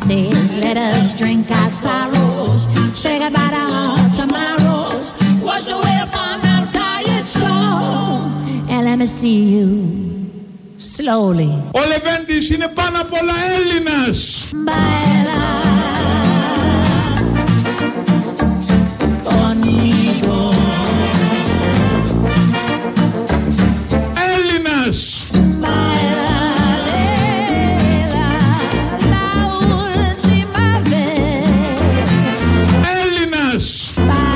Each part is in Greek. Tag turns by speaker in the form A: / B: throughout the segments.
A: days, let us drink our sorrows, say goodbye to our tomorrows, wash away upon our tired soul, and let me see you slowly.
B: Ο Λεβέντης είναι πάνω απ' όλα Έλληνας. Έλληνας. Έλληνας.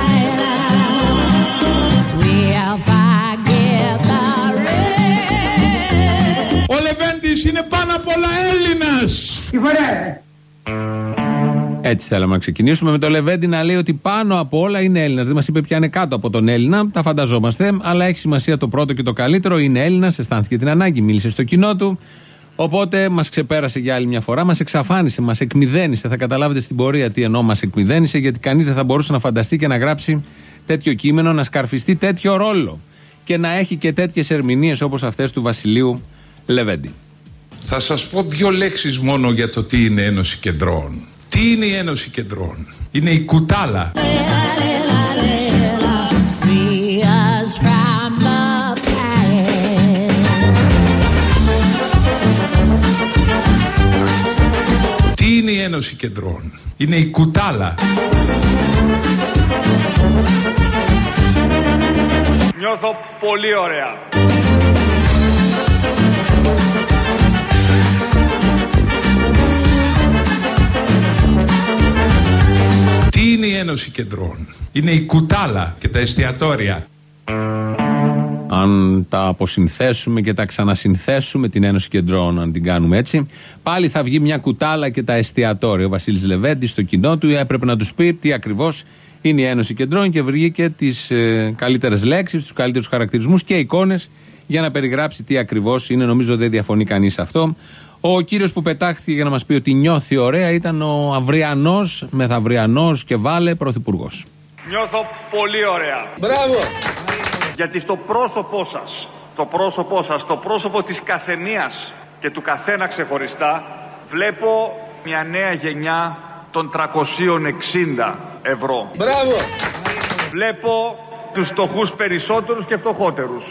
B: Ο Λεβέντης είναι πάνω απ' όλα Έλληνας. Έτσι θέλαμε να ξεκινήσουμε με το Λεβέντη να λέει ότι πάνω από όλα είναι Έλληνας. Δεν μας είπε ποια είναι κάτω από τον Έλληνα, τα φανταζόμαστε, αλλά έχει σημασία το πρώτο και το καλύτερο. Είναι Έλληνας, αισθάνθηκε την ανάγκη, μίλησε στο κοινό του. Οπότε μας ξεπέρασε για άλλη μια φορά, μας εξαφάνισε, μας εκμηδένισε. Θα καταλάβετε στην πορεία τι εννοώ μας εκμηδένισε, γιατί κανείς δεν θα μπορούσε να φανταστεί και να γράψει τέτοιο κείμενο, να σκαρφιστεί τέτοιο ρόλο και να έχει και τέτοιες ερμηνείες όπως αυτές του Βασιλείου Λεβέντη.
C: Θα σας πω 2 λέξεις μόνο για το τι είναι Ένωση Κεντρών. Τι είναι η Ένωση Κεντρών? Είναι η κουτάλα. Τι είναι η Ένωση Κεντρών? Είναι η κουτάλα.
D: Νιώθω πολύ ωραία.
C: Τι είναι η Ένωση Κεντρών? Είναι η κουτάλα και τα εστιατόρια.
B: Αν τα αποσυνθέσουμε και τα ξανασυνθέσουμε την Ένωση Κεντρών, αν την κάνουμε έτσι, πάλι θα βγει μια κουτάλα και τα εστιατόρια. Ο Βασίλης Λεβέντης στο κοινό του έπρεπε να τους πει τι ακριβώς είναι η Ένωση Κεντρών και βρήκε τις καλύτερες λέξεις, τους καλύτερους χαρακτηρισμούς και εικόνες για να περιγράψει τι ακριβώς είναι. Νομίζω δεν διαφωνεί κανείς αυτό. Ο κύριος που πετάχθηκε για να μας πει ότι νιώθει ωραία ήταν ο αυριανός, μεθαυριανός και βάλε πρωθυπουργός.
D: Νιώθω πολύ ωραία.
E: Μπράβο!
D: Γιατί στο πρόσωπο της καθεμίας και του καθένα ξεχωριστά, βλέπω μια νέα γενιά των 360 ευρώ.
E: Μπράβο!
D: Βλέπω τους φτωχούς περισσότερους και φτωχότερους.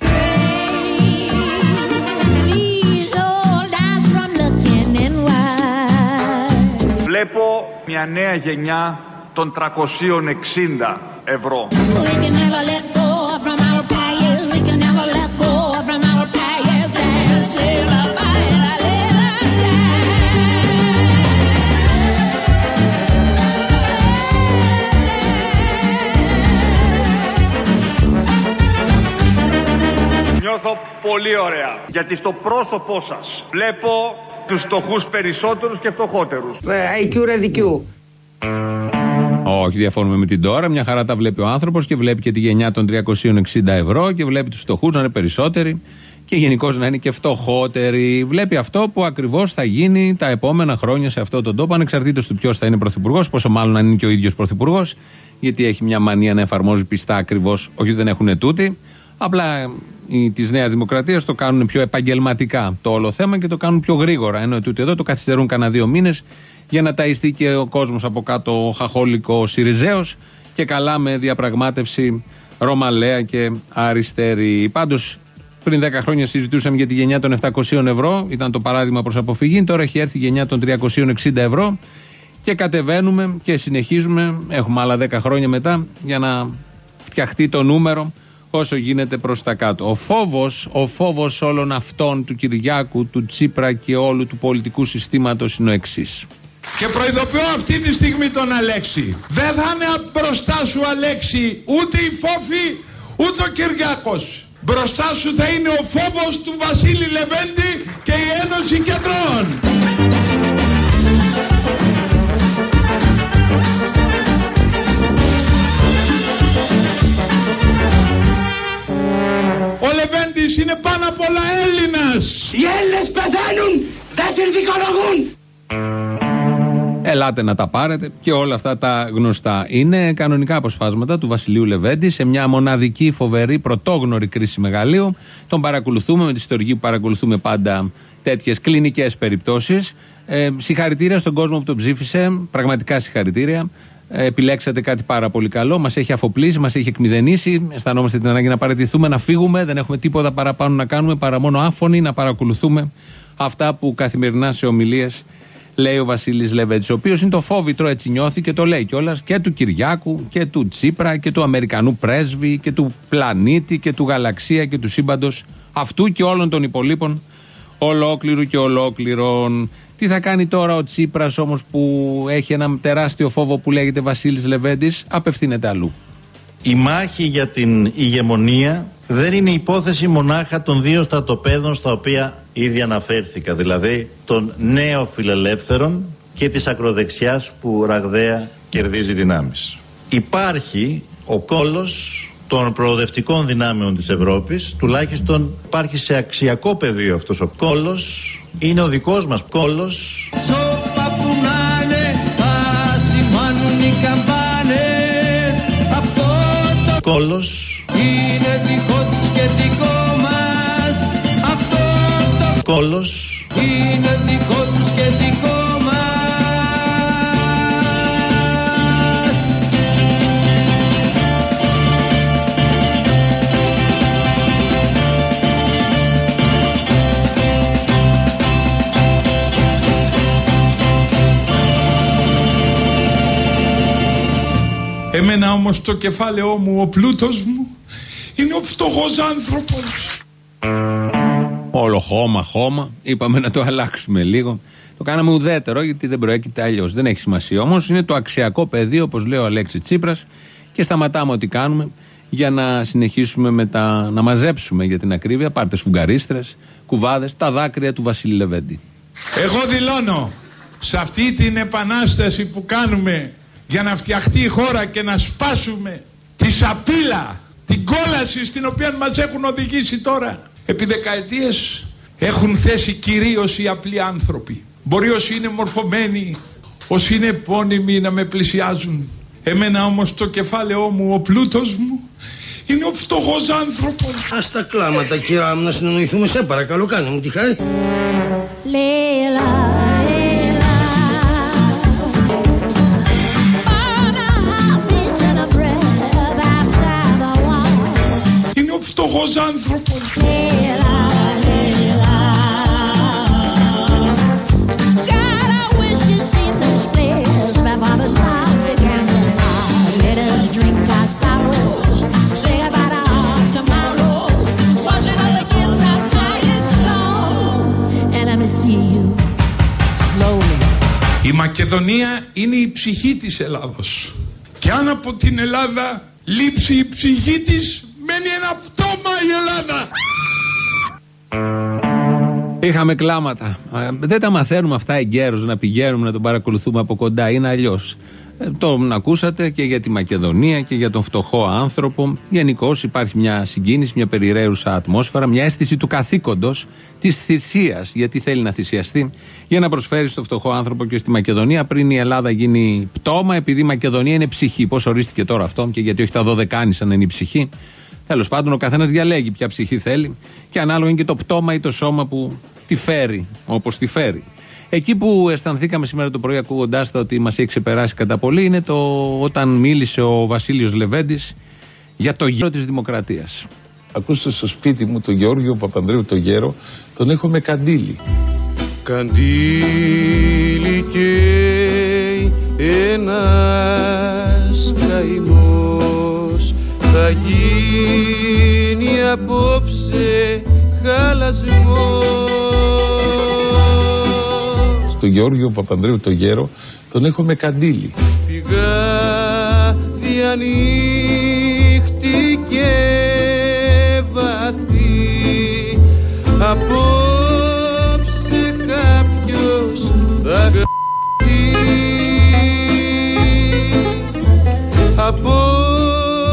D: Βλέπω μια νέα γενιά των 360 ευρώ. Νιώθω πολύ ωραία. Γιατί στο πρόσωπό σας βλέπω τους φτωχούς περισσότερους και φτωχότερους.
E: IQ ρεδικιού.
B: Όχι, διαφωνούμε με την τώρα. Μια χαρά τα βλέπει ο άνθρωπος και βλέπει και τη γενιά των 360 ευρώ και βλέπει τους φτωχούς να είναι περισσότεροι και γενικώς να είναι και φτωχότεροι. Βλέπει αυτό που ακριβώς θα γίνει τα επόμενα χρόνια σε αυτόν τον τόπο, ανεξαρτήτως του ποιος θα είναι πρωθυπουργός, πόσο μάλλον αν είναι και ο ίδιος πρωθυπουργός, γιατί έχει μια μανία να εφαρμόζει πιστά ακριβώς, όχι δεν έχουν τούτοι. Απλά οι της Νέας Δημοκρατίας το κάνουν πιο επαγγελματικά το όλο θέμα και το κάνουν πιο γρήγορα. Ενώ τούτοι εδώ το καθυστερούν κανένα 2 μήνες για να ταϊστεί και ο κόσμος από κάτω, ο χαχόλικο Σιριζέος και καλά με διαπραγμάτευση ρωμαλαία και αριστερή. Πάντως πριν 10 χρόνια συζητούσαμε για τη γενιά των 700 ευρώ, ήταν το παράδειγμα προς αποφυγή. Τώρα έχει έρθει η γενιά των 360 ευρώ και κατεβαίνουμε και συνεχίζουμε. Έχουμε άλλα 10 χρόνια μετά για να φτιαχτεί το νούμερο όσο γίνεται προς τα κάτω. Ο φόβος όλων αυτών του Κυριάκου, του Τσίπρα και όλου του πολιτικού συστήματος είναι ο εξής.
C: Και προειδοποιώ αυτή τη στιγμή τον Αλέξη. Δεν θα είναι μπροστά σου, Αλέξη, ούτε η Φόφη ούτε ο Κυριάκος. Μπροστά σου θα είναι ο φόβος του Βασίλη Λεβέντη και η Ένωση Κεντρών.
B: Ο Λεβέντης είναι πάνω απ' όλα Έλληνας.
E: Οι Έλληνες πεθαίνουν, δεν συνθηκολογούν.
B: Ελάτε να τα πάρετε και όλα αυτά τα γνωστά. Είναι κανονικά αποσπάσματα του Βασιλείου Λεβέντη σε μια μοναδική, φοβερή, πρωτόγνωρη κρίση μεγαλείου. Τον παρακολουθούμε με τη στοργή που παρακολουθούμε πάντα τέτοιες κλινικές περιπτώσεις. Συγχαρητήρια στον κόσμο που τον ψήφισε. Πραγματικά συγχαρητήρια. Επιλέξατε κάτι πάρα πολύ καλό. Μας έχει αφοπλίσει, μας έχει εκμηδενήσει. Αισθανόμαστε την ανάγκη να παραιτηθούμε, να φύγουμε. Δεν έχουμε τίποτα παραπάνω να κάνουμε παρά μόνο άφωνοι να παρακολουθούμε αυτά που καθημερινά σε ομιλίες λέει ο Βασίλης Λεβέντης, ο οποίος είναι το φόβητρο, έτσι νιώθει και το λέει κιόλας, και του Κυριάκου και του Τσίπρα και του Αμερικανού πρέσβη και του πλανήτη και του γαλαξία και του σύμπαντος αυτού και όλων των υπολείπων, ολόκληρου και ολόκληρων. Τι θα κάνει τώρα ο Τσίπρας όμως που έχει ένα τεράστιο φόβο που λέγεται Βασίλης Λεβέντης? Απευθύνεται αλλού.
E: Η μάχη για την ηγεμονία δεν είναι υπόθεση μονάχα των δύο στρατοπέδων στα οποία ήδη αναφέρθηκα, δηλαδή των νέων φιλελεύθερων και της ακροδεξιάς που ραγδαία κερδίζει δυνάμεις. Υπάρχει ο κόλος των προοδευτικών δυνάμεων της Ευρώπης, τουλάχιστον υπάρχει σε αξιακό πεδίο αυτός ο κόλος, είναι ο δικός μας κόλος.
F: Σώπα που να είναι, θα σημάνουν οι καμπάνες, αυτό το
E: κόλος
F: είναι δικό τους και δικό μας, αυτό το
E: κόλος
F: είναι δικό τους και δικό μας.
C: Εμένα όμως το κεφάλαιό μου, ο πλούτος μου, είναι ο φτωχός άνθρωπος.
B: Όλο χώμα. Είπαμε να το αλλάξουμε λίγο. Το κάναμε ουδέτερο γιατί δεν προέκυπτε αλλιώς. Δεν έχει σημασία όμως. Είναι το αξιακό πεδίο, όπως λέει ο Αλέξης Τσίπρας, και σταματάμε ό,τι κάνουμε για να συνεχίσουμε να μαζέψουμε, για την ακρίβεια, πάρτε σφουγγαρίστρες, κουβάδες, τα δάκρυα του Βασίλη Λεβέντη.
C: Εγώ δηλώνω σε αυτή την επανάσταση που κάνουμε για να φτιαχτεί η χώρα και να σπάσουμε τη σαπίλα, την κόλαση στην οποία μας έχουν οδηγήσει τώρα. Επί δεκαετίες έχουν θέσει κυρίως οι απλοί άνθρωποι. Μπορεί όσοι είναι μορφωμένοι, όσοι είναι επώνυμοι να με πλησιάζουν. Εμένα όμως το κεφάλαιό μου, ο πλούτος μου, είναι ο φτωχός άνθρωπος.
G: Ας τα κλάματα, κυρία μου, να συνεννοηθούμε, σε παρακαλώ, κάνε μου τη χάρη.
C: Είναι ο φτωχός άνθρωπος. Η Μακεδονία είναι η ψυχή της Ελλάδος. Και αν από την Ελλάδα λείψει η ψυχή της, μένει ένα πτώμα η Ελλάδα.
B: Είχαμε κλάματα. Δεν τα μαθαίνουμε αυτά εγκαίρως, να πηγαίνουμε να τον παρακολουθούμε από κοντά. Είναι αλλιώς. Τον ακούσατε και για τη Μακεδονία και για τον φτωχό άνθρωπο. Γενικώς υπάρχει μια συγκίνηση, μια περιραίουσα ατμόσφαιρα, μια αίσθηση του καθήκοντος, της θυσίας, γιατί θέλει να θυσιαστεί για να προσφέρει στο φτωχό άνθρωπο και στη Μακεδονία πριν η Ελλάδα γίνει πτώμα, επειδή η Μακεδονία είναι ψυχή. Πώς ορίστηκε τώρα αυτό και γιατί όχι τα 12 αν είναι η ψυχή. Τέλος πάντων, ο καθένας διαλέγει ποια ψυχή θέλει και ανάλογα είναι και το πτώμα ή το σώμα που τη φέρει, όπως τη φέρει. Εκεί που αισθανθήκαμε σήμερα το πρωί ακούγοντάς τα ότι μας έχει ξεπεράσει κατά πολύ είναι όταν μίλησε ο Βασίλειος Λεβέντης για το γέρο της δημοκρατίας.
H: Ακούστε στο σπίτι μου τον Γεώργιο Παπανδρέου τον γέρο, τον έχω με καντήλι.
F: Καντήλι καίει ένας καημός, θα γίνει απόψε χαλασμός.
H: Τον Γεώργιο Παπανδρέου τον γέρο, τον έχω με καντήλι.
F: Πηγά διανοίχτη και βαθύ, απόψε κάποιος θα γραφτεί,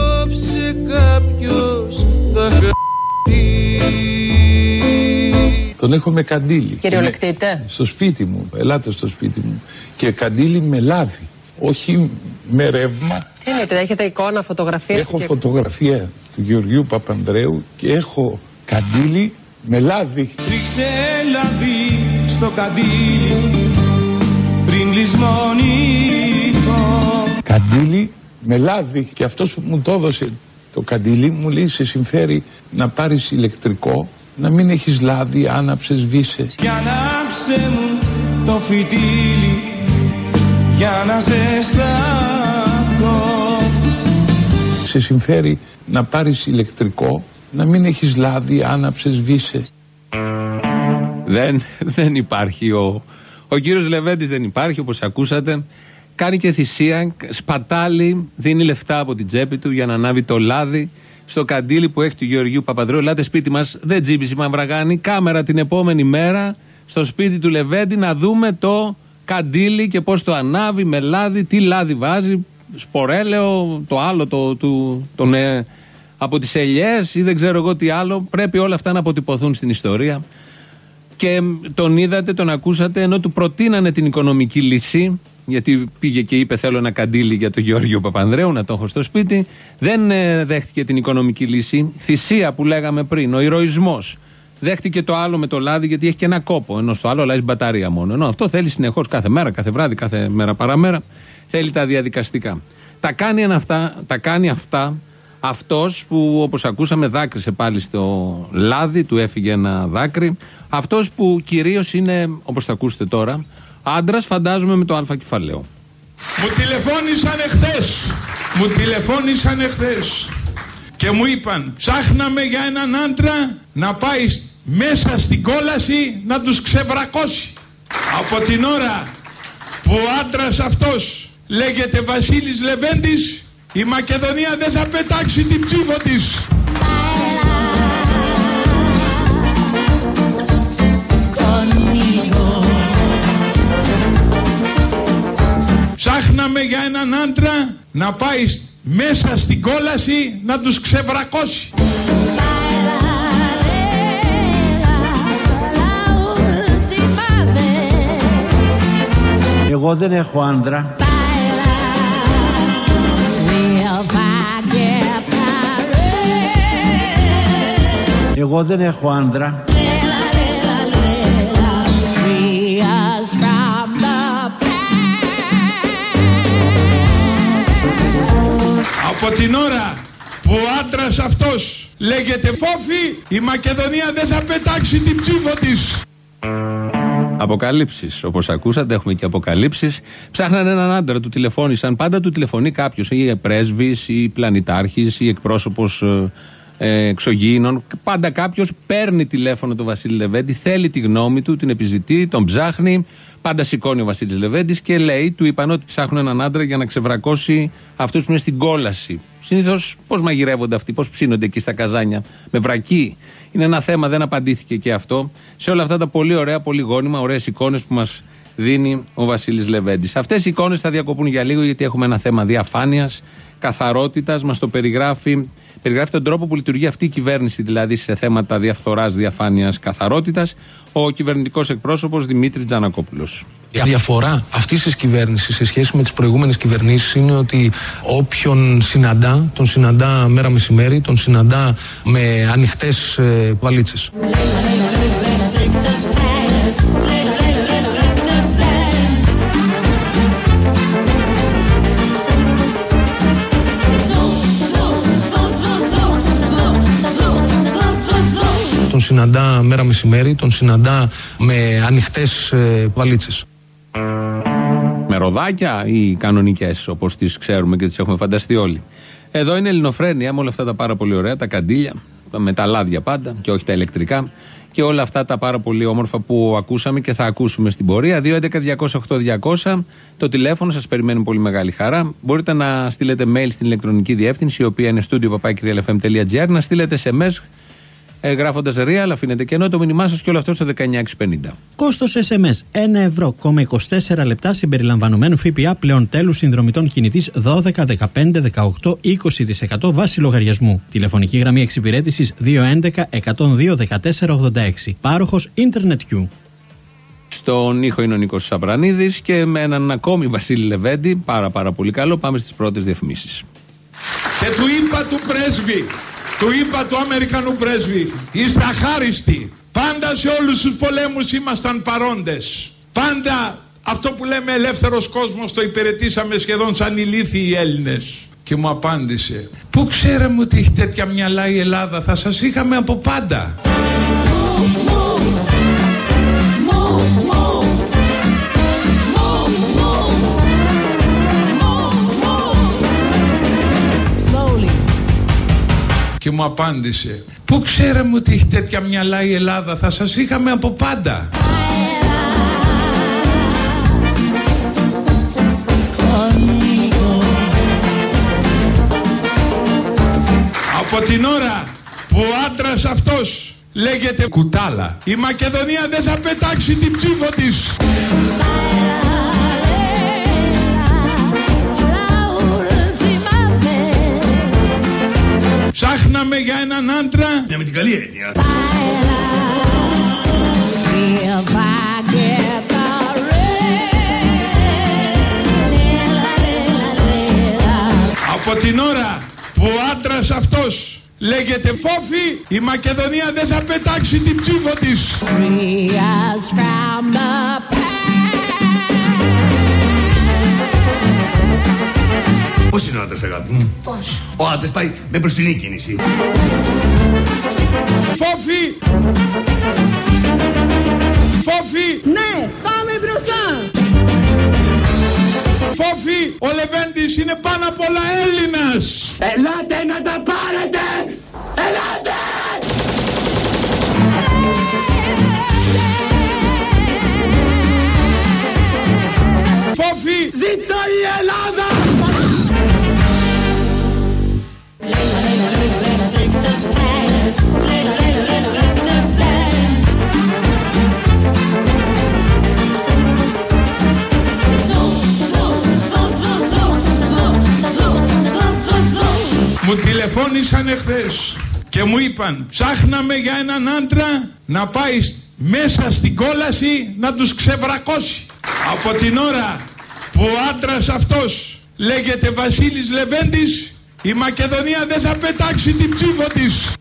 F: απόψε κάποιος θα γραφτεί.
H: Τον έχω με καντήλι.
I: Κυριολεκτείτε.
H: Στο σπίτι μου, ελάτε στο σπίτι μου. Και καντήλι με λάδι, όχι με ρεύμα.
I: Τι εννοείτε, έχετε εικόνα, φωτογραφία?
H: Έχω φωτογραφία του Γεωργίου Παπανδρέου και έχω καντήλι με λάδι.
F: Τρίξε λάδι στο καντήλι πριν λησμονηθώ.
H: Καντήλι με λάδι. Και αυτός που μου το έδωσε το καντήλι μου λέει, σε συμφέρει να πάρεις ηλεκτρικό, να μην έχεις λάδι, άναψε, σβήσε.
F: Για ανάψε μου το φυτίλι για να ζεσταθώ.
H: Σε συμφέρει να πάρεις ηλεκτρικό, να μην έχεις λάδι, άναψε, σβήσε.
B: Δεν υπάρχει ο κύριος Λεβέντης, δεν υπάρχει, όπως ακούσατε. Κάνει και θυσία, σπατάλη, δίνει λεφτά από την τσέπη του για να ανάβει το λάδι στο καντήλι που έχει του Γεωργίου Παπανδρέου. Ελάτε σπίτι μας, δεν τζίπησε η Μαυραγάνη. Κάμερα την επόμενη μέρα στο σπίτι του Λεβέντη να δούμε το καντήλι και πώς το ανάβει με λάδι, τι λάδι βάζει, σπορέλαιο, το άλλο, από τις ελιές ή δεν ξέρω εγώ τι άλλο. Πρέπει όλα αυτά να αποτυπωθούν στην ιστορία. Και τον είδατε, τον ακούσατε, ενώ του προτείνανε την οικονομική λύση, γιατί πήγε και είπε θέλω ένα καντήλι για τον Γεώργιο Παπανδρέου να το έχω στο σπίτι, δεν δέχτηκε την οικονομική λύση. Θυσία που λέγαμε πριν, ο ηρωισμός. Δέχτηκε το άλλο με το λάδι γιατί έχει και ένα κόπο, ενώ στο άλλο αλλάζει μπαταρία μόνο. Ενώ αυτό θέλει συνεχώς κάθε μέρα, κάθε βράδυ, κάθε μέρα παραμέρα, θέλει τα διαδικαστικά. Τα κάνει αυτά αυτός που, όπως ακούσαμε, δάκρυσε πάλι στο λάδι, του έφυγε ένα δάκρυ. Αυτός που κυρίως είναι, όπως θα ακούσετε τώρα, άντρας, φαντάζομαι, με το α κεφαλαίο.
C: Μου τηλεφώνησαν εχθές και μου είπαν ψάχναμε για έναν άντρα να πάει μέσα στην κόλαση να τους ξεβρακώσει. Από την ώρα που ο άντρας αυτός λέγεται Βασίλης Λεβέντης, η Μακεδονία δεν θα πετάξει την ψήφο της. Ψάχναμε για έναν άντρα να πάει μέσα στην κόλαση να τους ξεβρακώσει.
J: Εγώ δεν έχω άντρα. Εγώ δεν έχω άντρα.
C: Από την ώρα που ο άντρας αυτός λέγεται Φόφη, η Μακεδονία δεν θα πετάξει την ψήφο της.
B: Αποκαλύψεις, όπως ακούσατε, έχουμε και αποκαλύψεις. Ψάχνανε έναν άντρα, του τηλεφώνησαν. Πάντα του τηλεφωνεί κάποιος, ή πρέσβης, ή πλανητάρχης, ή εκπρόσωπος εξωγήινων. Πάντα κάποιος παίρνει τηλέφωνο τον Βασίλη Λεβέντη, θέλει τη γνώμη του, την επιζητεί, τον ψάχνει. Πάντα σηκώνει ο Βασίλης Λεβέντης και λέει, του είπαν ότι ψάχνουν έναν άντρα για να ξεβρακώσει αυτούς που είναι στην κόλαση. Συνήθως πώς μαγειρεύονται αυτοί, πώς ψήνονται εκεί στα καζάνια, με βρακί. Είναι ένα θέμα, δεν απαντήθηκε και αυτό. Σε όλα αυτά τα πολύ ωραία, πολύ γόνιμα, ωραίες εικόνες που μας δίνει ο Βασίλης Λεβέντης. Αυτές οι εικόνες θα διακοπούν για λίγο, γιατί έχουμε ένα θέμα διαφάνειας, καθαρότητας, μας το περιγράφει τον τρόπο που λειτουργεί αυτή η κυβέρνηση, δηλαδή σε θέματα διαφθοράς, διαφάνειας, καθαρότητας, ο κυβερνητικός εκπρόσωπος Δημήτρης Τζανακόπουλος.
K: Η διαφορά αυτής της κυβέρνησης σε σχέση με τις προηγούμενες κυβερνήσεις είναι ότι όποιον συναντά, τον συναντά μέρα μεσημέρι, τον συναντά με ανοιχτές βαλίτσες. Τον συναντά μέρα μεσημέρι, τον συναντά με ανοιχτές βαλίτσες.
B: Με ροδάκια ή κανονικές, όπως τις ξέρουμε και τις έχουμε φανταστεί όλοι. Εδώ είναι Ελληνοφρένεια με όλα αυτά τα πάρα πολύ ωραία, τα καντήλια, με τα λάδια πάντα και όχι τα ηλεκτρικά, και όλα αυτά τα πάρα πολύ όμορφα που ακούσαμε και θα ακούσουμε στην πορεία. 2.11.208.200 το τηλέφωνο, σας περιμένει πολύ μεγάλη χαρά. Μπορείτε να στείλετε mail στην ηλεκτρονική διεύθυνση, η οποία είναι studio@realfm.gr, να στείλετε SMS Γράφοντας real, αφήνετε κενό το μήνυμά σας και όλο αυτό στο 19650.
L: Κόστος SMS 1,24 λεπτά συμπεριλαμβανομένου ΦΠΑ πλέον τέλους συνδρομητών κινητής 12, 15, 18, 20% βάση λογαριασμού. Τηλεφωνική γραμμή εξυπηρέτησης 211 102 14 86. Πάροχος Internet U.
B: Στον ήχο είναι ο Νίκος Σαπρανίδης και με έναν ακόμη Βασίλη Λεβέντη, πάρα πολύ καλό, πάμε στις πρώτες διαφημίσεις.
C: Και του είπα του πρέσβη, του είπα του Αμερικανού πρέσβη, είστε αχάριστοι. Πάντα σε όλους τους πολέμους ήμασταν παρόντες. Πάντα αυτό που λέμε ελεύθερος κόσμος το υπηρετήσαμε σχεδόν σαν ηλίθιοι οι Έλληνες. Και μου απάντησε, πού ξέραμε ότι έχει τέτοια μυαλά η Ελλάδα, θα σας είχαμε από πάντα. Και μου απάντησε, πού ξέραμε ότι έχει τέτοια μυαλά η Ελλάδα, θα σας είχαμε από πάντα. Από την ώρα που ο άντρας αυτός λέγεται Κουτάλα, η Μακεδονία δεν θα πετάξει την ψήφο της. Ψάχναμε για έναν άντρα.
G: Ναι, με την καλή έννοια.
C: Από την ώρα που ο άντρας αυτός λέγεται Φόφη, η Μακεδονία δεν θα πετάξει την ψήφο της.
G: Πώς είναι ο άντρας, αγάπη μου? Πώς? Ο άντρας πάει με μπροστινή κίνηση.
C: Φόφη! Φόφη!
I: Ναι, πάμε μπροστά!
C: Φόφη! Ο Λεβέντης είναι πάνω απ' όλα Έλληνας!
F: Ελάτε να τα πάρετε! Ελάτε!
C: Φόφη!
F: Ζήτω η Ελλάδα!
C: Μου τηλεφώνησαν εχθές και μου είπαν, ψάχναμε για έναν άντρα να πάει μέσα στην κόλαση να τους ξεβρακώσει. Από την ώρα που ο άντρας αυτός λέγεται Βασίλης Λεβέντης, η Μακεδονία δεν θα πετάξει την ψήφο της.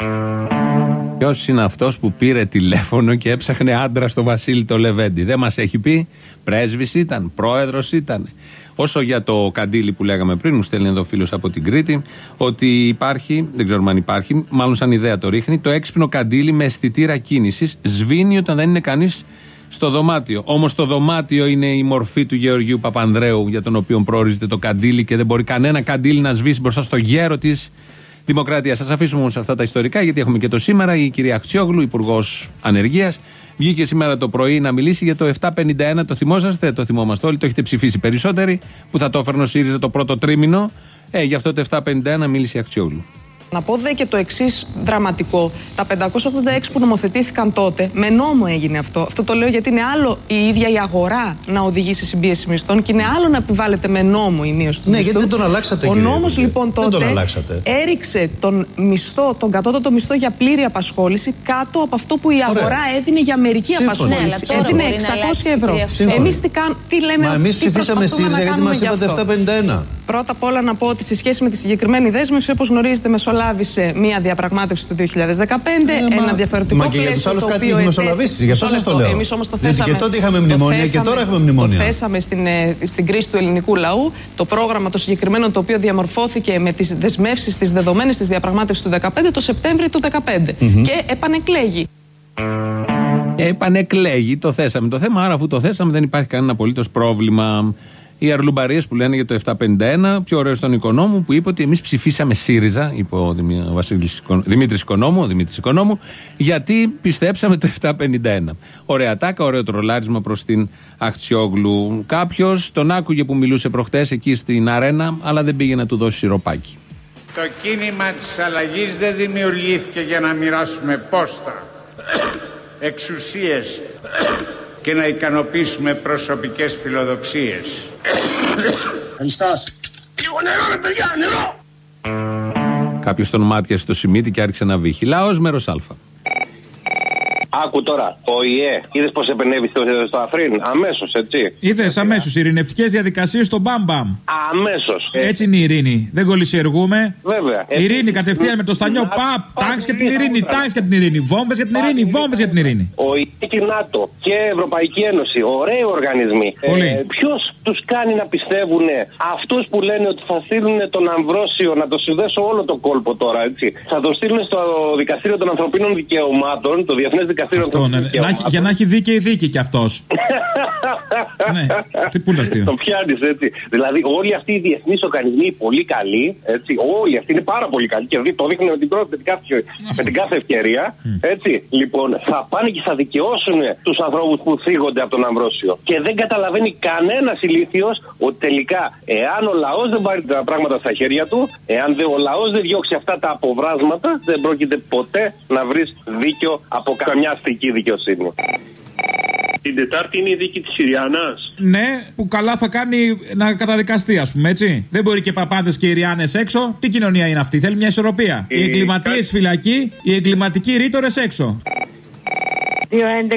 B: Ποιος είναι αυτός που πήρε τηλέφωνο και έψαχνε άντρα στο Βασίλη το Λεβέντη? Δεν μας έχει πει. Πρέσβης ήταν, πρόεδρος ήταν. Όσο για το καντήλι που λέγαμε πριν, μου στέλνει εδώ φίλος από την Κρήτη, ότι υπάρχει, δεν ξέρουμε αν υπάρχει, μάλλον σαν ιδέα το ρίχνει, το έξυπνο καντήλι με αισθητήρα κίνησης σβήνει όταν δεν είναι κανείς στο δωμάτιο. Όμως το δωμάτιο είναι η μορφή του Γεωργίου Παπανδρέου, για τον οποίο προορίζεται το καντήλι και δεν μπορεί κανένα καντήλι να σβήσει μπροστά στο γέρο της Δημοκρατίας. Σας αφήσουμε όμως αυτά τα ιστορικά, γιατί έχουμε και το σήμερα. Η κυρία Αξιόγλου, Υπουργός Ανεργίας, βγήκε σήμερα το πρωί να μιλήσει για το 751. Το θυμόσαστε? Το θυμόμαστε όλοι, το έχετε ψηφίσει περισσότεροι, που θα το έφερνε ο ΣΥΡΙΖΑ το πρώτο τρίμηνο. Γι' αυτό το 751 μίλησε η Αξιόγλου.
I: Να πω δε και το εξής δραματικό. Τα 586 που νομοθετήθηκαν τότε, με νόμο έγινε αυτό. Αυτό το λέω γιατί είναι άλλο η ίδια η αγορά να οδηγεί σε συμπίεση μισθών και είναι άλλο να επιβάλλεται με νόμο η μείωση του μισθού.
M: Ναι, γιατί δεν τον αλλάξατε.
I: Ο νόμος λοιπόν τότε έριξε τον μισθό, τον κατώτατο μισθό για πλήρη απασχόληση κάτω από αυτό που η αγορά έδινε για μερική απασχόληση. Έδινε 600 ευρώ. Εμείς τι λέμε?
M: Μα εμείς ψηφίσαμε ΣΥΡΙΖΑ γιατί μας είπατε 751.
I: Πρώτα απ' όλα να πω ότι σε σχέση με τη συγκεκριμένη δέσμευση, όπως γνωρίζετε, μεσολάβησε μία διαπραγμάτευση το 2015, ένα διαφορετικό πλαίσιο.
M: Μα και για τους άλλους κάτι έχει μεσολαβήσει, γι' αυτό σας το λέω.
I: Εμείς όμως το θέσαμε.
M: Και τότε είχαμε μνημόνια και τώρα έχουμε μνημόνια.
I: Το θέσαμε στην κρίση του ελληνικού λαού. Το πρόγραμμα το συγκεκριμένο, το οποίο διαμορφώθηκε με τις δεσμεύσεις τις δεδομένες της διαπραγμάτευσης του 2015, το Σεπτέμβριο του 2015. Και επανεκλέγει.
B: Επανεκλέγει, το θέσαμε το θέμα, άρα αφού το θέσαμε δεν υπάρχει κανένα απολύτως πρόβλημα. Οι αρλουμπαρίες που λένε για το 751, πιο ωραίο στον Οικονόμου που είπε ότι εμείς ψηφίσαμε ΣΥΡΙΖΑ, είπε ο Δημήτρης Οικονόμου, γιατί πιστέψαμε το 751. Ωραία τάκα, ωραίο τρολάρισμα προς την Αξιόγλου. Κάποιος τον άκουγε που μιλούσε προχτές εκεί στην αρένα, αλλά δεν πήγε να του δώσει σιροπάκι.
N: Το κίνημα της αλλαγής δεν δημιουργήθηκε για να μοιράσουμε πόστα, εξουσίες και να ικανοποιήσουμε προσωπικές φιλοδοξίες.
O: Χριστός. Λίγο νερό ρε παιδιά, νερό!
B: Κάποιος τον μάτιασε στο Σιμίτι και άρχισε να βύχει. Λαός μέρος Α.
P: Άκου τώρα, ο ΙΕ, είδες πως επενέβη στο Αφρίν, αμέσως, έτσι.
Q: Είδες αμέσως, ειρηνευτικές διαδικασίες στο μπαμπαμ.
P: Αμέσως.
Q: Έτσι είναι η ειρήνη. Δεν κολλησιεργούμε.
P: Βέβαια.
Q: Ειρήνη κατευθείαν με το στανιό. Παπ, τάγκς για την ειρήνη, τάγκς για την ειρήνη. Βόμβες για την ειρήνη, βόμβες για την ειρήνη.
P: Ο ΙΕ και ΝΑΤΟ και Ευρωπαϊκή Ένωση, ωραίοι οργανισμοί. Ποιος τους κάνει να πιστεύουν αυτούς που λένε ότι θα στείλουν τον Αμβρόσιο, να το συνδέσω όλο το κόλπο τώρα, έτσι. Θα το στείλουν στο Δικαστήριο των Ανθρωπίνων Δικαιωμάτων, το Διεθνές Δικαστήριο. Αυτό, ναι.
Q: Για να έχει δίκαιη δίκη κι αυτός. Ναι, τι πού είναι αστείο.
P: Το πιάνεις, έτσι. Δηλαδή, όλοι αυτοί οι διεθνείς οργανισμοί πολύ καλοί, έτσι. Όλοι αυτοί είναι πάρα πολύ καλοί και το δείχνουν με την κάθε ευκαιρία. Έτσι. Λοιπόν, θα πάνε και θα δικαιώσουν τους ανθρώπους που θίγονται από τον Αμβρόσιο. Και δεν καταλαβαίνει κανένας ηλίθιος ότι τελικά, εάν ο λαός δεν πάρει τα πράγματα στα χέρια του, εάν ο λαός δεν διώξει αυτά τα αποβράσματα, δεν πρόκειται ποτέ να βρεις δίκιο από καμιά αστική δικαιοσύνη.
R: Την Τετάρτη είναι η δίκη της Συριανάς.
Q: Ναι, που καλά θα κάνει να καταδικαστεί, ας πούμε, έτσι. Δεν μπορεί και παπάδες και Ιριάνες έξω. Τι κοινωνία είναι αυτή, θέλει μια ισορροπία. Οι εγκληματίες φυλακοί, οι εγκληματικοί ρήτορες έξω.
S: 211-208-200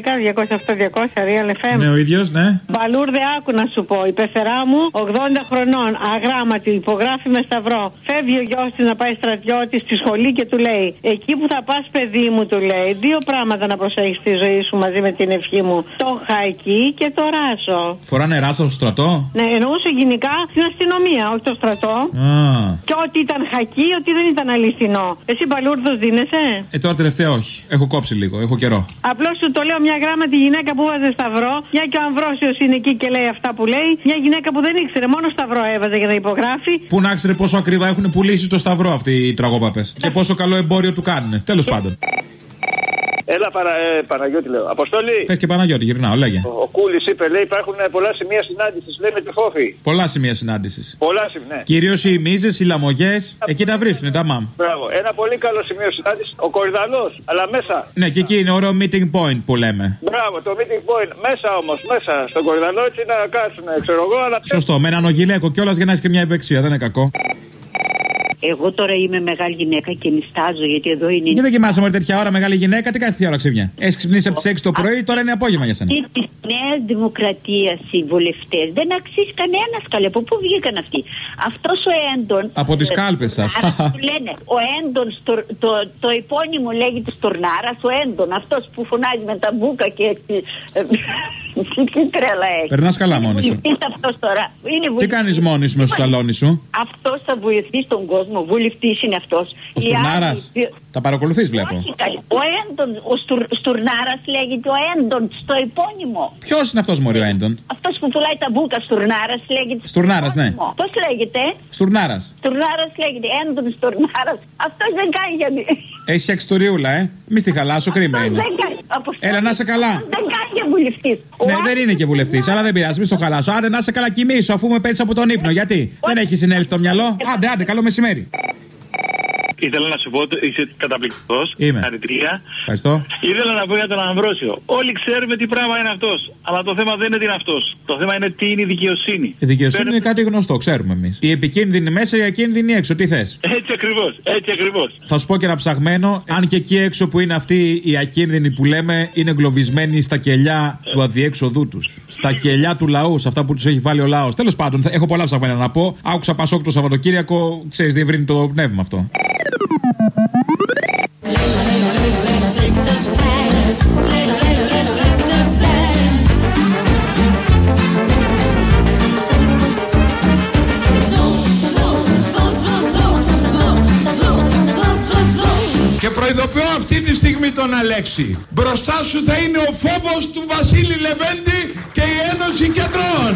S: Real FM.
Q: Ναι, ο ίδιος, ναι.
S: Μπαλούρδε, άκου να σου πω. Η πεθερά μου, 80 χρονών, αγράμματη, υπογράφει με σταυρό. Φεύγει ο γιος της να πάει στρατιώτη στη σχολή και του λέει: εκεί που θα πας, παιδί μου, του λέει, δύο πράγματα να προσέχεις στη ζωή σου μαζί με την ευχή μου. Το χακί και το ράσο.
Q: Φοράνε ράσα στο στρατό?
S: Ναι, εννοούσε γενικά στην αστυνομία, όχι το στρατό. Και ό,τι ήταν χακί, ό,τι δεν ήταν αληθινό. Εσύ μπαλούρδος δίνεσαι?
Q: Τώρα τελευταία όχι. Έχω κόψει λίγο, έχω καιρό.
S: Απλώς σου το λέω, μια γράμματη γυναίκα που βάζε σταυρό, μια και ο Αμβρόσιος είναι εκεί και λέει αυτά που λέει. Μια γυναίκα που δεν ήξερε, μόνο σταυρό έβαζε για να υπογράφει.
Q: Πού να ξέρει πόσο ακριβά έχουν πουλήσει το σταυρό αυτοί οι τραγόπαπες. Και πόσο καλό εμπόριο του κάνουν. Τέλος πάντων.
T: Έλα, Παναγιώτη, λέω. Αποστόλη.
Q: Πες και Παναγιώτη, γυρνάω, λέγε.
T: Ο Κούλης είπε, λέει, υπάρχουν πολλά σημεία συνάντησης. Λέει με τη Φόφη.
Q: Πολλά σημεία συνάντησης.
T: Πολλά σημεία, ναι.
Q: Κυρίως οι μίζες, οι λαμογές, εκεί τα βρίσκουν, τα μαμ.
T: Μπράβο. Ένα πολύ καλό σημείο συνάντησης. Ο Κορυδαλός, αλλά μέσα.
Q: Ναι, και εκεί είναι ωραίο meeting point που λέμε.
T: Μπράβο, το meeting point. Μέσα όμως, μέσα. Στον Κορυδαλό έτσι να κάτσουν, ξέρω εγώ, αλλά.
Q: Σωστό, με έναν ογιλέκο κιόλας για να έχει και μια ευεξία, δεν είναι κακό.
U: Εγώ τώρα είμαι μεγάλη γυναίκα και νηστάζω γιατί εδώ είναι.
Q: Γιατί δεν κοιμάσαι μόλι τέτοια ώρα μεγάλη γυναίκα, τι κάθε ώρα ξυπνιά. Έχει ξυπνήσει από τις 6 το πρωί, τώρα είναι απόγευμα για σένα.
U: Τη Νέα Δημοκρατία οι βουλευτές δεν αξίζει κανένα καλέ. Από πού βγήκαν αυτοί? Αυτός ο Έντον.
Q: Από τις κάλπες σας.
U: Λένε ο Έντον, το επώνυμο λέγεται Στουρνάρας, ο Έντον, αυτός που φωνάζει με τα μπούκα και έτσι. Τι τρέλα έχει.
Q: Περνάς καλά μόνη σου. Τι κάνεις μόνη σου με στο σαλόνι σου?
U: Αυτός θα βοηθήσει τον κόσμο, βουλευτής είναι αυτός.
Q: Ο Στουρνάρας. Τα παρακολουθείς, βλέπω.
U: Ο Έντον, ο Στουρνάρας λέγεται, ο Έντον στο επώνυμο.
Q: Ποιος είναι αυτός, μωρή, ο Έντον?
U: Αυτός που πουλάει τα μπούκα, Στουρνάρας λέγεται.
Q: Στουρνάρας, ναι.
U: Πώς λέγεται?
Q: Στουρνάρας.
U: Στουρνάρας λέγεται, Έντον Στουρνάρας. Αυτός δεν κάνει γιατί.
Q: Έχει φτιάξει το ριούλα, Μη στη χαλάσω, κρίμα είναι. Έλα, να σε καλά.
U: Δεν κάνει για βουλευτής.
Q: Ναι, δεν είναι και βουλευτής, αλλά δεν πειράζει, μη στο χαλάσω. Άντε, να σε καλά κοιμήσω, αφού με παίρνει από τον ύπνο. Γιατί? Δεν έχει συνέλθει το μυαλό. Άντε, καλό μεσημέρι.
R: Ήθελα να σου πω, είσαι καταπληκτικός.
Q: Είμαι.
R: Χαρητήρια.
Q: Ευχαριστώ.
R: Ήθελα να πω για τον Αμβρόσιο. Όλοι ξέρουμε τι πράγμα είναι αυτός. Αλλά το θέμα δεν είναι τι είναι αυτός. Το θέμα είναι τι είναι η δικαιοσύνη.
Q: Η δικαιοσύνη είναι κάτι γνωστό, ξέρουμε εμείς. Η επικίνδυνη μέσα, η ακίνδυνη έξω. Τι θες?
R: Έτσι ακριβώς. Έτσι ακριβώς.
Q: Θα σου πω και ένα ψαγμένο. Αν και εκεί έξω που είναι αυτή η ακίνδυνη που λέμε, είναι εγκλωβισμένοι στα κελιά του αδιέξοδού τους. Στα κελιά του λαού, σε αυτά που τους έχει βάλει ο λαός. Τέλος πάντων, έχω πολλά ψαγμένα να πω. Άκουσα Πασόκ το Σαββατοκύριακο, ξέρεις, διευρύνει το πνεύμα αυτό.
C: Και προειδοποιώ αυτή τη στιγμή τον Αλέξη. Μπροστά σου θα είναι ο φόβος του Βασίλη Λεβέντη και η Ένωση Κεντρών.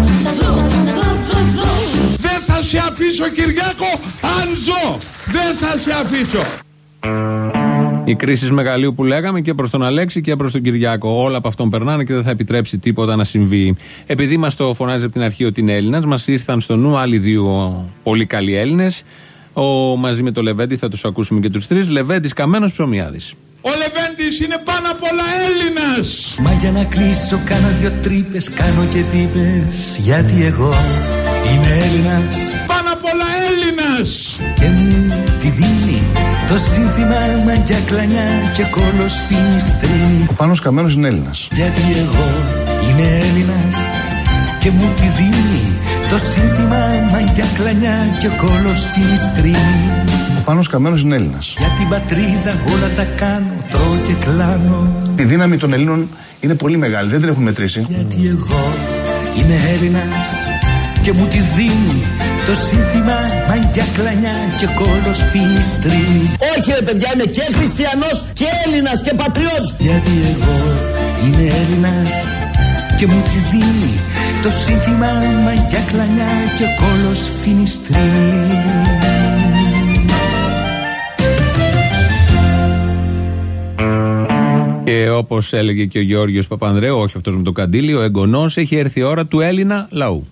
C: Δεν θα σε αφήσω, Κυριάκο, αν ζω. Δεν θα σε αφήσω.
B: Οι κρίσεις μεγαλείου που λέγαμε και προς τον Αλέξη και προς τον Κυριάκο. Όλα από αυτόν περνάνε και δεν θα επιτρέψει τίποτα να συμβεί. Επειδή μας το φωνάζει από την αρχή ότι είναι Έλληνας, μας ήρθαν στο νου άλλοι δύο πολύ καλοί Έλληνες. Μαζί με το Λεβέντη θα τους ακούσουμε και τους τρεις. Λεβέντης, Καμένος, Ψωμιάδης.
C: Ο Λεβέντης είναι πάνω απ' όλα Έλληνας.
F: Μα για να κλείσω κάνω δυο τρύπες, κάνω και τύπες, γιατί εγώ είμαι Έλληνας.
C: Πάνω απ' όλα Έλληνας.
F: Και μου τη δίνει το σύνθημα μαγιά, κλανιά και κόλος φινιστρίνη.
M: Ο Πάνος Καμένος είναι Έλληνας.
F: Γιατί εγώ είμαι Έλληνας και μου τη δίνει το σύνθημα μαγιά, κλανιά και κόλος φινιστρίνη.
M: Ο Πάνος Καμένος είναι Έλληνας.
F: Για την πατρίδα όλα τα κάνω, τρώω και κλάνω.
M: Η δύναμη των Ελλήνων είναι πολύ μεγάλη, δεν την έχουν μετρήσει.
F: Γιατί εγώ είμαι Έλληνας και μου τη δίνει το σύνθημα μαγιά, κλανιά και κόλος φινιστρίνη.
O: Όχι ρε παιδιά, είμαι και χριστιανός και Έλληνας και πατριώτης.
F: Γιατί εγώ είμαι Έλληνας και μου τη δίνει το σύνθημα μαγιά, κλανιά και κόλος φινιστρίνη.
B: Και όπως έλεγε και ο Γεώργιος Παπανδρέου, όχι αυτός με το καντήλι, ο εγγονός, έχει έρθει η ώρα του Έλληνα λαού.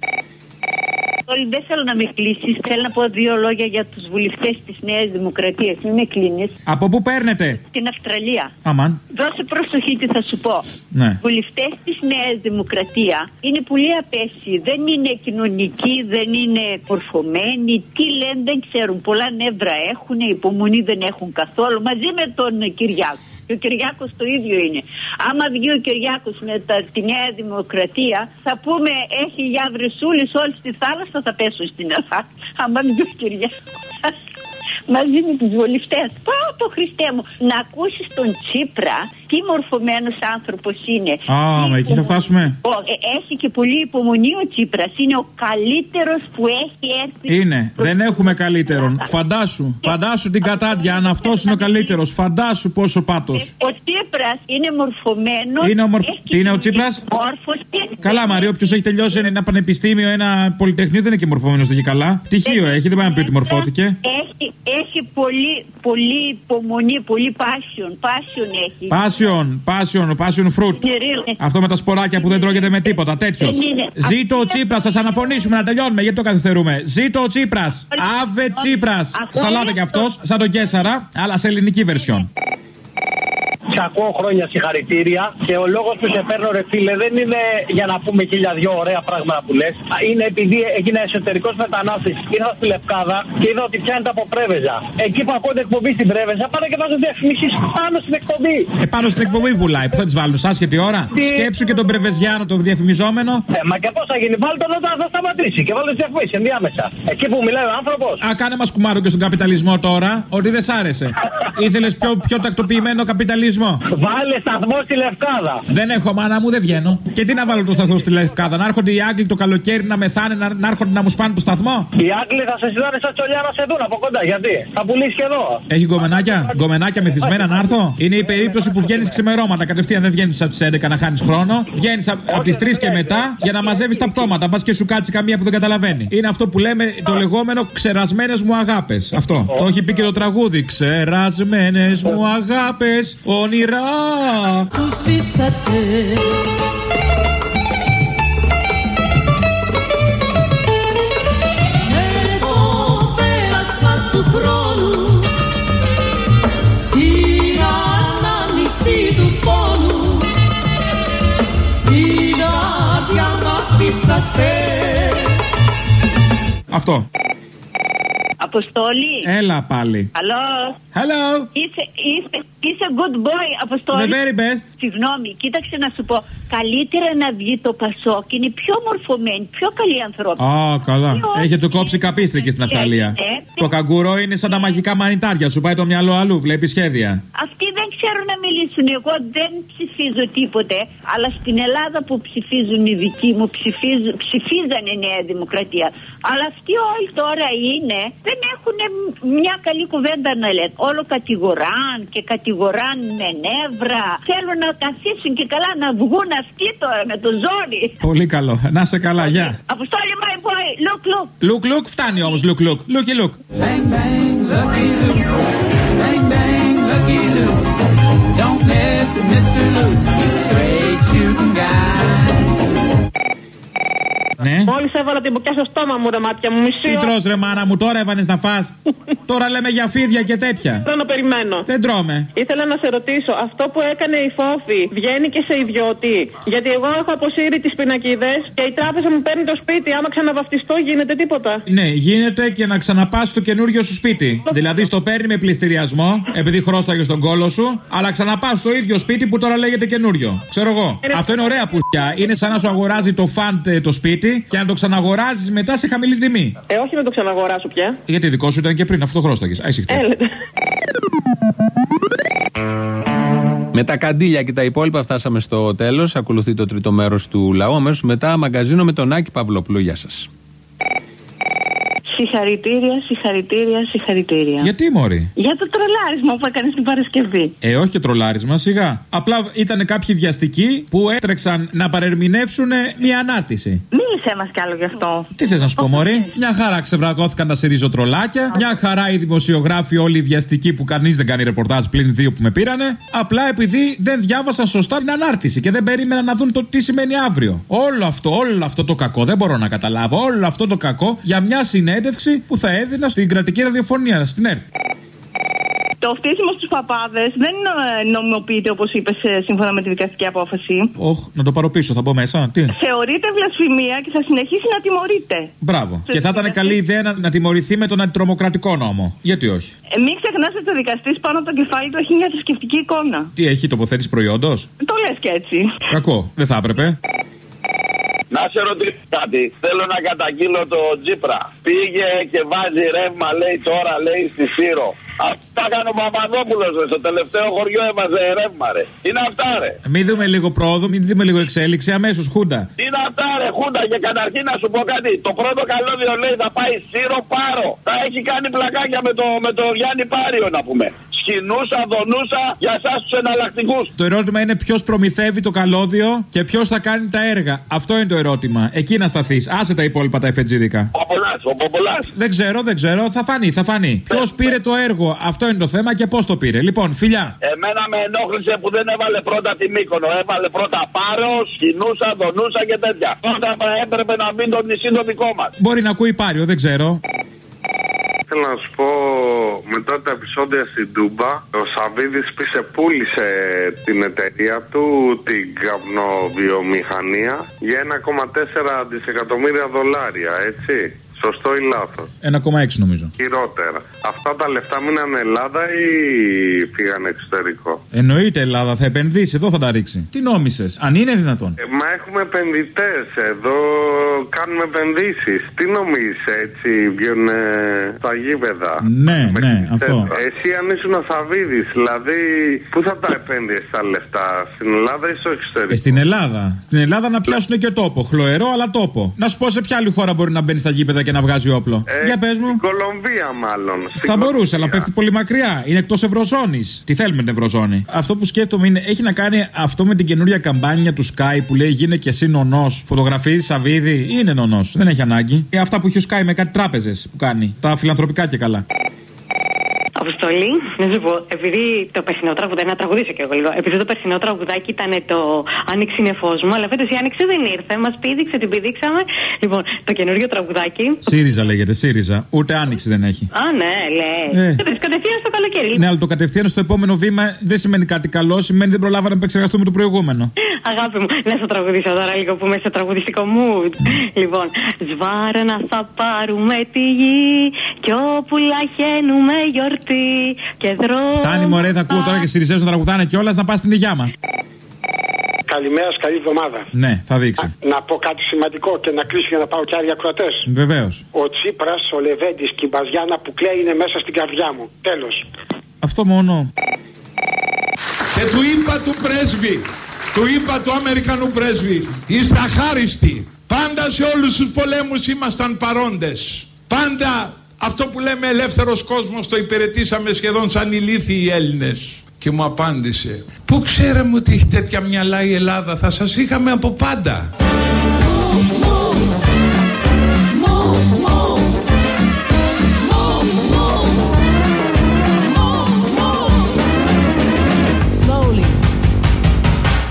U: Δεν θέλω να με κλείσεις. Θέλω να πω δύο λόγια για τους βουλευτές της Νέας Δημοκρατίας. Μην με κλείνεις.
Q: Από πού παίρνετε?
U: Στην Αυστραλία.
Q: Αμάν.
U: Δώσε προσοχή τι θα σου πω.
Q: Ναι.
U: Βουλευτές της Νέας Δημοκρατία είναι πολύ απέσιοι. Δεν είναι κοινωνικοί, δεν είναι μορφωμένοι. Τι λένε δεν ξέρουν. Πολλά νεύρα έχουν, υπομονή δεν έχουν καθόλου. Μαζί με τον Κυριάκο. Και ο Κυριάκος το ίδιο είναι. Άμα βγει ο Κυριάκος με τη Νέα Δημοκρατία, θα πούμε έχει για βρεσούλης όλη στη θάλασσα, θα πέσουν στην Ελλάδα. Άμα βγει ο Κυριάκος μαζί με τους βουλευτές. Πω Χριστέ μου, να ακούσεις τον Τσίπρα, τι μορφωμένος άνθρωπος είναι.
Q: Μα εκεί θα φτάσουμε.
U: Έχει και πολύ υπομονή ο Τσίπρας. Είναι ο καλύτερος που έχει έρθει.
Q: Είναι. Δεν έχουμε καλύτερον. Φαντάσου την κατάντια. Αν αυτός είναι ο καλύτερος, φαντάσου πόσο πάτος.
U: Ο Τσίπρας είναι μορφωμένος.
Q: Τι είναι ο Τσίπρας? Καλά, Μαρία, όποιος έχει τελειώσει ένα πανεπιστήμιο, ένα πολυτεχνείο, δεν είναι και μορφωμένος και καλά. Πτυχίο έχει, δεν πάει να πει ότι μορφώθηκε.
U: Έχει πολύ υπομονή, πολύ passion έχει. Passion fruit. Αυτό με τα σποράκια που δεν τρώγεται με τίποτα, τέτοιος. Ζήτω ο Τσίπρας, σας αναφωνήσουμε να τελειώνουμε, γιατί το καθυστερούμε. Ζήτω ο Τσίπρας. Αβε Τσίπρας. Σαλάτα κι αυτός, σαν τον Κέσσαρα, αλλά σε ελληνική βερσιόν.
A: Σε ακούω χρόνια, συγχαρητήρια. Και ο λόγος που σε παίρνω, ρε φίλε, δεν είναι για να πούμε 1002 ωραία πράγματα που λες. Είναι επειδή έγινα εσωτερικός μετανάστης. Ήρθα στη Λευκάδα και είδα ότι πιάνεται από Πρέβεζα. Εκεί που ακούω την εκπομπή στην Πρέβεζα, πάνε και βάζω διαφημίσεις πάνω στην εκπομπή.
Q: Πάνω στην εκπομπή πουλάει, που θα τις βάλουν, σαν σχετή ώρα. Σκέψου και τον Πρεβεζιάνο, τον διαφημιζόμενο.
A: Μα και πώς θα γίνει, βάλει τον όταν θα σταματήσει και βάλει τις διαφημίσεις ενδιάμεσα. Εκεί που μιλάει ο άνθρωπος.
Q: Κάνε μας κουμάρο και στον καπιταλισμό τώρα, ότι δεν σ' άρεσε. Ήθελες πιο τακτοποιημένο καπιταλισμό.
A: Βάλε σταθμό στη Λευκάδα.
Q: Δεν έχω, μάνα μου, δεν βγαίνω. Και τι να βάλω το σταθμό στη Λευκάδα, να έρχονται οι Άγγλοι το καλοκαίρι να μεθάνε, να έρχονται να μου σπάνε το σταθμό.
A: Οι Άγγλοι θα σε ζητάνε σαν τσολιά να σε δουν από κοντά. Γιατί θα πουλήσει και εδώ.
Q: Έχει γκομενάκια μεθυσμένα να έρθω. Είναι η περίπτωση που βγαίνει ξημερώματα κατευθείαν, δεν βγαίνει από τι 11 να χάνει χρόνο. Βγαίνει από τι 3 και μετά για να μαζεύει τα πτώματα. Πα και σου κάτσει καμία που δεν καταλαβαίνει. Είναι αυτό που λέμε το λεγόμενο ξερασμένες μου αγάπες. Αυτό. Το έχει πει και το τραγούδι. Ξερασμένες μου αγάπες, όνειρα
F: που σβήσατε. Με το πέρασμα του χρόνου, την ανάμνηση του πόνου, στην άδεια μ' αφήσατε.
Q: Αυτό.
U: Αποστόλη.
Q: Έλα πάλι.
U: Hello. Είσαι good boy, Αποστόλη.
Q: The very best.
U: Συγγνώμη, κοίταξε να σου πω. Καλύτερα να βγει το Πασόκ. Είναι πιο μορφωμένοι, πιο καλοί άνθρωποι.
Q: Καλά. Έχετε κόψει καπίστρικη στην Αυστραλία. Το καγκουρό είναι σαν τα μαγικά μανιτάρια. Σου πάει το μυαλό αλλού, βλέπει σχέδια.
U: Αυτοί δεν ξέρουν να μιλήσουν. Εγώ δεν ψηφίζω τίποτε. Αλλά στην Ελλάδα που ψηφίζουν οι δικοί μου, ψηφίζανε Νέα Δημοκρατία. Αλλά αυτοί όλοι τώρα δεν έχουν μια καλή κουβέντα να λένε. Όλο κατηγοράν και κατηγοράν με νεύρα. Θέλουν να καθίσουν και καλά να βγουν αυτοί τώρα με το ζόρι.
Q: Πολύ καλό. Να σε καλά, γεια.
U: Αποστόλη, my boy,
Q: look. Φτάνει όμως, look. Looky look.
F: Bang bang, lucky Luke. Bang bang, lucky Luke. Don't mess with Mr. Luke. Straight shooting guy.
A: Ναι.
S: Μόλις έβαλα την μπουκιά στο στόμα μου, ρε μάτια μου, μισή.
Q: Τι τρως, ρε μάνα μου, τώρα έβανες να φας. Τώρα λέμε για φίδια και τέτοια.
S: Θέλω να περιμένω.
Q: Δεν τρώμε.
S: Ήθελα να σε ρωτήσω, αυτό που έκανε η Φόφη βγαίνει και σε ιδιώτη? Γιατί εγώ έχω αποσύρει τις πινακίδες και η τράπεζα μου παίρνει το σπίτι. Άμα ξαναβαφτιστώ, γίνεται τίποτα?
Q: Ναι, γίνεται και να ξαναπάς στο καινούριο σου σπίτι. Δηλαδή στο παίρνει με πληστηριασμό, επειδή χρώσταγε στον κόλο σου, αλλά ξαναπάς στο ίδιο σπίτι που τώρα λέγεται καινούριο. Ξέρω εγώ. Αυτό είναι ωραία πουσιά. Είναι σαν να σου αγοράζει το φαντ το σπίτι και να το ξαναγοράζεις μετά σε χαμηλή τιμή.
S: Όχι να το ξαναγοράσω πια.
Q: Γιατί δικό σου ήταν και πριν, αυτό το χρώσταγες.
B: Με τα καντήλια και τα υπόλοιπα φτάσαμε στο τέλος. Ακολουθεί το τρίτο μέρος του λαού. Αμέσως μετά μαγκαζίνο με τον Άκη Παυλόπουλο. Γεια σας.
D: Συγχαρητήρια, συγχαρητήρια, συγχαρητήρια.
Q: Γιατί, μωρή?
D: Για το τρολάρισμα που έκανε την Παρασκευή.
Q: Όχι και τρολάρισμα, σιγά. Απλά ήταν κάποιοι βιαστικοί που έτρεξαν να παρερμηνεύσουν μια ανάρτηση.
D: Μίλησέ μας κι άλλο γι' αυτό.
Q: Τι θες να σου πω, μωρή? Μια χαρά ξεβρακώθηκαν τα σιριζοτρολάκια. Μια χαρά οι δημοσιογράφοι, όλοι οι βιαστικοί που κανείς δεν κάνει ρεπορτάζ πλην δύο που με πήρανε. Απλά επειδή δεν διάβασαν σωστά την ανάρτηση και δεν περίμεναν να δουν το τι σημαίνει αύριο. Όλο αυτό το κακό δεν μπορώ να καταλάβω. Όλο αυτό το κακό για μια συνέντευξη που θα έδινα στην κρατική ραδιοφωνία, στην ΕΡΤ.
D: Το φτύσιμο στους παπάδες δεν νομιμοποιείται, όπως είπες, σύμφωνα με τη δικαστική απόφαση.
Q: Να το πάρω πίσω, θα μπω μέσα. Τι?
D: Θεωρείται βλασφημία και θα συνεχίσει να τιμωρείται.
Q: Μπράβο. Και θα ήταν καλή ιδέα να τιμωρηθεί με τον αντιτρομοκρατικό νόμο. Γιατί όχι?
D: Μην ξεχνάς ότι ο δικαστής πάνω από το κεφάλι του έχει μια θρησκευτική εικόνα.
Q: Τι έχει, τοποθέτηση προϊόντος?
D: Το λες και έτσι.
Q: Κακό. Δεν θα έπρεπε.
V: Να σε ρωτήσω κάτι. Θέλω να καταγγείλω το Τζίπρα. Πήγε και βάζει ρεύμα, λέει τώρα, λέει στη Σύρο. Αυτά έκανε ο Παπαδόπουλος, στο τελευταίο χωριό έβαζε ρεύμα, ρε. Τι είναι αυτά, ρε?
Q: Μην δούμε λίγο πρόοδο, μην δούμε λίγο εξέλιξη, αμέσως χούντα.
V: Τι είναι αυτά, ρε, χούντα? Και καταρχήν να σου πω κάτι. Το πρώτο καλώδιο λέει θα πάει Σύρο Πάρο. Θα έχει κάνει πλακάκια με το Γιάννη Πάριο, να πούμε. Σκηνούσα, δονούσα για εσάς τους εναλλακτικούς.
Q: Το ερώτημα είναι ποιος προμηθεύει το καλώδιο και ποιος θα κάνει τα έργα. Αυτό είναι το ερώτημα. Εκεί να σταθείς. Άσε τα υπόλοιπα τα εφετζίδικα.
V: Ο Ποπολάς.
Q: Δεν ξέρω. Θα φανεί. Ποιος πήρε το έργο. Αυτό είναι το θέμα και πώς το πήρε. Λοιπόν, φιλιά.
V: Εμένα με ενόχλησε που δεν έβαλε πρώτα τη Μύκονο. Έβαλε πρώτα Πάρο, Σκηνούσα, δονούσα και τέτοια. Πρώτα έπρεπε να μπει το νησί το δικό μας.
Q: Μπορεί να ακούει Πάριο, δεν ξέρω.
W: Θέλω να σου πω, μετά τα επεισόδια στην Τούμπα, ο Σαββίδης πούλησε την εταιρεία του, την καπνοβιομηχανία, για 1,4 δισεκατομμύρια δολάρια, έτσι. Σωστό ή λάθος?
Q: 1,6 νομίζω.
W: Χειρότερα. Αυτά τα λεφτά μείναν Ελλάδα ή πήγαν εξωτερικό?
Q: Εννοείται Ελλάδα, θα επενδύσει, εδώ θα τα ρίξει. Τι νόμισες, αν είναι δυνατόν?
W: Μα έχουμε επενδυτές εδώ, κάνουμε επενδύσεις. Τι νομίζεις, έτσι βγαίνουν στα γήπεδα?
Q: Ναι, αυτό.
W: Εσύ αν ήσουν ο Σαββίδης, δηλαδή, πού θα τα επένδυες τα λεφτά, στην Ελλάδα ή στο εξωτερικό?
Q: Στην Ελλάδα. Στην Ελλάδα να πιάσουν και τόπο. Χλωερό, αλλά τόπο. Να σου πω σε ποια άλλη χώρα μπορεί να μπαίνει στα γήπεδα και να βγάζει όπλο. Για πες μου.
W: Στην Κολομβία, μάλλον.
Q: Θα μπορούσε, αλλά πέφτει πολύ μακριά. Είναι εκτός Ευρωζώνης. Τι θέλουμε την Ευρωζώνη? Αυτό που σκέφτομαι είναι, έχει να κάνει αυτό με την καινούρια καμπάνια του Sky που λέει γίνε και εσύ νονός. Φωτογραφίζει Σαββίδη, είναι νονός. Δεν έχει ανάγκη. Αυτά που έχει ο Sky με κάτι τράπεζες που κάνει. Τα φιλανθρωπικά και καλά.
X: Αποστολή, να σου πω, επειδή το περσινό τραγουδάκι, να τραγουδήσω και εγώ λίγο. Επειδή το περσινό τραγουδάκι ήταν το Άνοιξη είναι φως μου, αλλά φέτος η Άνοιξη δεν ήρθε. Μας πήδηξε, την πηδήξαμε. Λοιπόν, το καινούριο τραγουδάκι.
Q: ΣΥΡΙΖΑ λέγεται, ΣΥΡΙΖΑ. Ούτε Άνοιξη δεν έχει.
X: Α, ναι, λέει. Κατευθείαν στο καλοκαίρι.
Q: Ναι, αλλά το κατευθείαν στο επόμενο βήμα δεν σημαίνει κάτι καλό, σημαίνει δεν προλάβαμε να επεξεργαστούμε το προηγούμενο.
X: Αγάπη μου, να στο τραγουδήσω τώρα λίγο που είμαι στο τραγουδιστικό mood. Λοιπόν, σβάρνα θα πάρουμε τη γη κι όπου λαχαίνουμε γιορτή και δρόμο.
Q: Φτάνει μωρέ, θα ακούω τώρα και Συριζέους να τραγουδάνε κιόλας, να πας στην υγειά μας.
Y: Καλημέρα, καλή εβδομάδα.
Q: Ναι, θα δείξει.
Y: Να πω κάτι σημαντικό και να κλείσω για να πάω και άλλοι ακροατές.
Q: Βεβαίως.
Y: Ο Τσίπρας, ο Λεβέντης και η Μπαζιάνα που κλαίει είναι μέσα στην καρδιά μου. Τέλος.
Q: Αυτό μόνο.
C: Και του είπα του πρέσβη, του είπα του Αμερικανού πρέσβη, είστε αχάριστοι. Πάντα σε όλους τους πολέμους ήμασταν παρόντες. Πάντα αυτό που λέμε ελεύθερος κόσμος το υπηρετήσαμε σχεδόν σαν ηλίθιοι οι Έλληνες. Και μου απάντησε, πού ξέραμε ότι έχει τέτοια μυαλά η Ελλάδα, θα σας είχαμε από πάντα.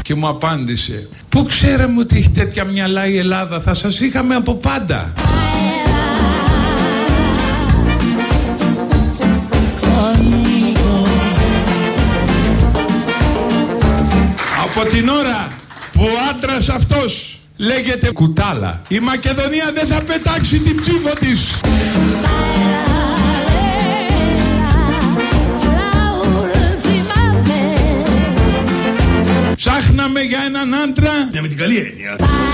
C: και μου απάντησε: πού ξέραμε ότι έχει τέτοια μυαλά η Ελλάδα, θα σας είχαμε από πάντα. Από την ώρα που ο άντρας αυτός λέγεται Κουτάλα, η Μακεδονία δεν θα πετάξει την ψήφο της. Ψάχναμε για έναν άντρα.
G: Ναι, με την καλή έννοια.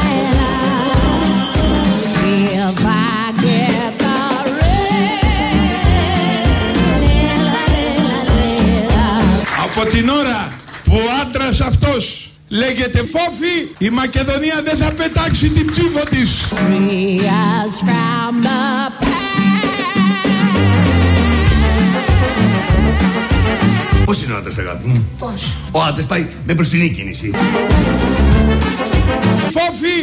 C: Από την ώρα που ο άντρας αυτός λέγεται Φόφη, η Μακεδονία δεν θα πετάξει την ψήφο της.
G: Πώς είναι ο άντρας, αγάπη μου? Πώς? Ο άντρας πάει με μπροστινή κίνηση.
C: Φόφη!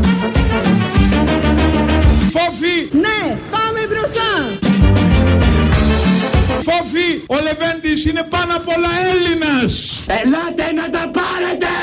C: Φόφη!
E: Ναι, πάμε μπροστά!
C: Φόφη, ο Λεβέντης είναι πάνω απ' όλα Έλληνας!
O: Ελάτε να τα πάρετε!